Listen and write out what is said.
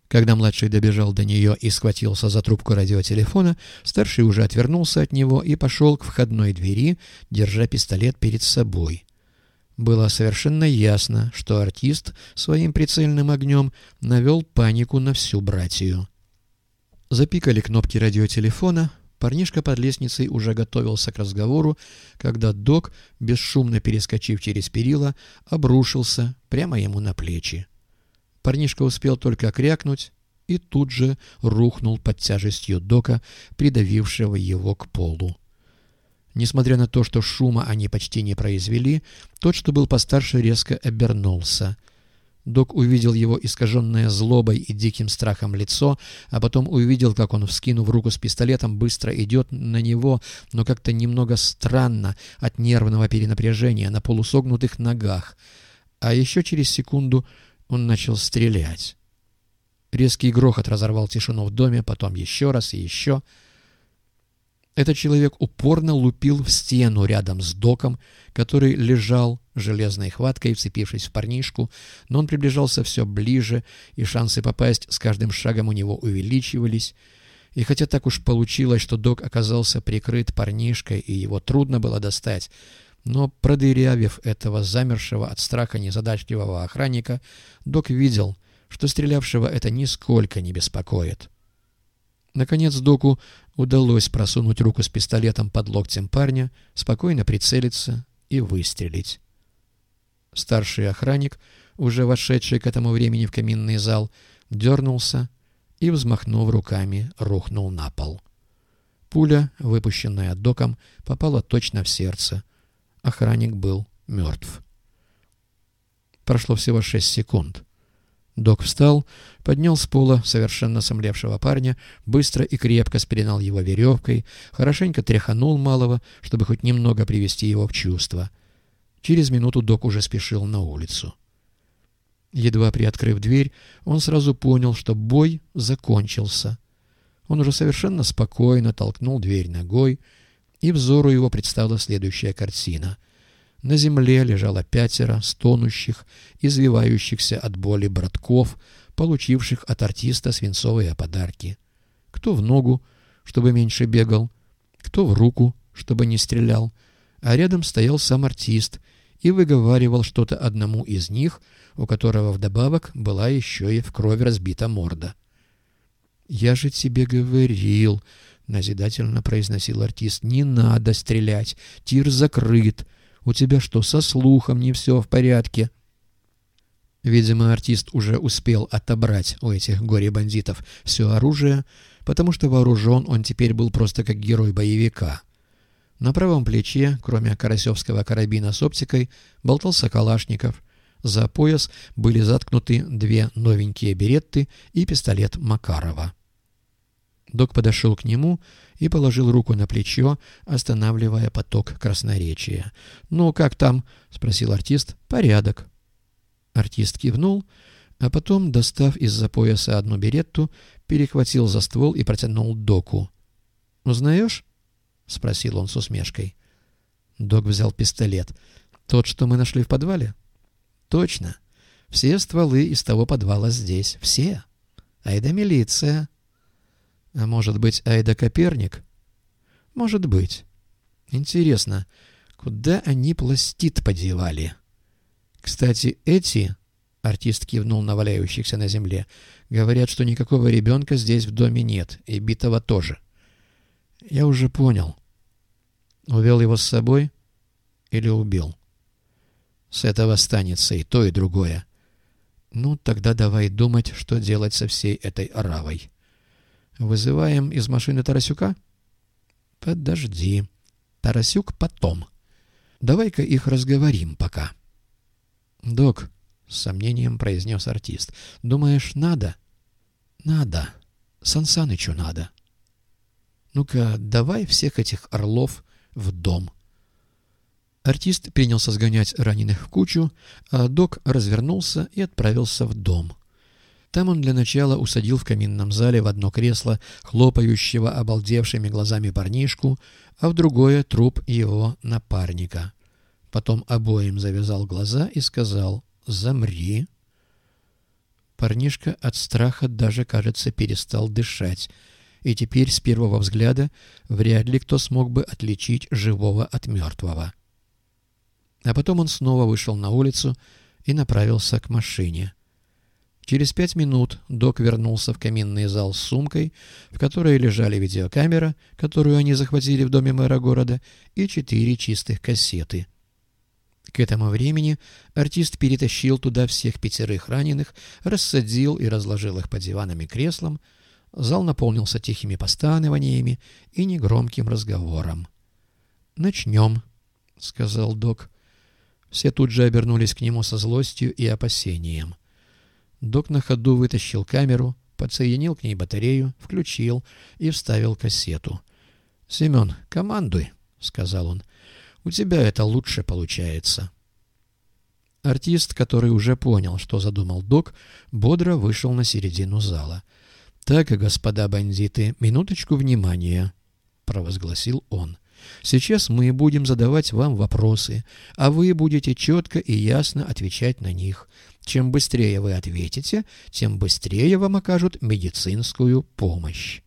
Когда младший добежал до нее и схватился за трубку радиотелефона, старший уже отвернулся от него и пошел к входной двери, держа пистолет перед собой. Было совершенно ясно, что артист своим прицельным огнем навел панику на всю братью. Запикали кнопки радиотелефона. Парнишка под лестницей уже готовился к разговору, когда Док, бесшумно перескочив через перила, обрушился прямо ему на плечи. Парнишка успел только крякнуть и тут же рухнул под тяжестью Дока, придавившего его к полу. Несмотря на то, что шума они почти не произвели, тот, что был постарше, резко обернулся. Док увидел его искаженное злобой и диким страхом лицо, а потом увидел, как он, вскинув руку с пистолетом, быстро идет на него, но как-то немного странно от нервного перенапряжения на полусогнутых ногах. А еще через секунду он начал стрелять. Резкий грохот разорвал тишину в доме, потом еще раз и еще. Этот человек упорно лупил в стену рядом с Доком, который лежал железной хваткой, вцепившись в парнишку, но он приближался все ближе, и шансы попасть с каждым шагом у него увеличивались. И хотя так уж получилось, что Док оказался прикрыт парнишкой, и его трудно было достать, но, продырявив этого замершего от страха незадачливого охранника, Док видел, что стрелявшего это нисколько не беспокоит. Наконец Доку удалось просунуть руку с пистолетом под локтем парня, спокойно прицелиться и выстрелить. Старший охранник, уже вошедший к этому времени в каминный зал, дернулся и, взмахнув руками, рухнул на пол. Пуля, выпущенная Доком, попала точно в сердце. Охранник был мертв. Прошло всего 6 секунд. Док встал, поднял с пола совершенно сомлевшего парня, быстро и крепко спеленал его веревкой, хорошенько тряханул малого, чтобы хоть немного привести его в чувство. Через минуту Док уже спешил на улицу. Едва приоткрыв дверь, он сразу понял, что бой закончился. Он уже совершенно спокойно толкнул дверь ногой, и взору его предстала следующая картина. На земле лежало 5 стонущих, извивающихся от боли братков, получивших от артиста свинцовые подарки. Кто в ногу, чтобы меньше бегал, кто в руку, чтобы не стрелял, а рядом стоял сам артист и выговаривал что-то одному из них, у которого вдобавок была еще и в кровь разбита морда. «Я же тебе говорил», — назидательно произносил артист, — «не надо стрелять, тир закрыт. У тебя что, со слухом не все в порядке?» Видимо, артист уже успел отобрать у этих горе-бандитов все оружие, потому что вооружен он теперь был просто как герой боевика. На правом плече, кроме карасевского карабина с оптикой, болтался калашников. За пояс были заткнуты 2 новенькие беретты и пистолет Макарова. Док подошел к нему и положил руку на плечо, останавливая поток красноречия. «Ну, как там?» — спросил артист. «Порядок». Артист кивнул, а потом, достав из-за пояса одну беретту, перехватил за ствол и протянул Доку. «Узнаешь?» — спросил он с усмешкой. Док взял пистолет. «Тот, что мы нашли в подвале?» «Точно. Все стволы из того подвала здесь. Все. Айда милиция». «А может быть, айда Коперник?» «Может быть. Интересно, куда они пластид подевали?» «Кстати, эти...» — артист кивнул на валяющихся на земле. «Говорят, что никакого ребенка здесь в доме нет, и битого тоже». «Я уже понял. Увел его с собой или убил?» «С этого останется и то, и другое». «Ну, тогда давай думать, что делать со всей этой оравой». «Вызываем из машины Тарасюка?» «Подожди. Тарасюк потом. Давай-ка их разговорим пока». «Док», — с сомнением произнес артист, — «думаешь, надо?» «Надо. Сансанычу надо». «Ну-ка, давай всех этих орлов в дом». Артист принялся сгонять раненых в кучу, а Док развернулся и отправился в дом. Там он для начала усадил в каминном зале в одно кресло хлопающего обалдевшими глазами парнишку, а в другое труп его напарника. Потом обоим завязал глаза и сказал: «Замри». Парнишка от страха даже, кажется, перестал дышать, и теперь с первого взгляда вряд ли кто смог бы отличить живого от мертвого. А потом он снова вышел на улицу и направился к машине. Через 5 минут док вернулся в каминный зал с сумкой, в которой лежали видеокамера, которую они захватили в доме мэра города, и 4 чистых кассеты. К этому времени артист перетащил туда всех 5 раненых, рассадил и разложил их по диванам и креслам. Зал наполнился тихими постанованиями и негромким разговором. «Начнем», — сказал док. Все тут же обернулись к нему со злостью и опасением. Док на ходу вытащил камеру, подсоединил к ней батарею, включил и вставил кассету. «Семен, командуй», — сказал он. «У тебя это лучше получается». Артист, который уже понял, что задумал док, бодро вышел на середину зала. «Так, господа бандиты, минуточку внимания», — провозгласил он. «Сейчас мы будем задавать вам вопросы, а вы будете четко и ясно отвечать на них. Чем быстрее вы ответите, тем быстрее вам окажут медицинскую помощь».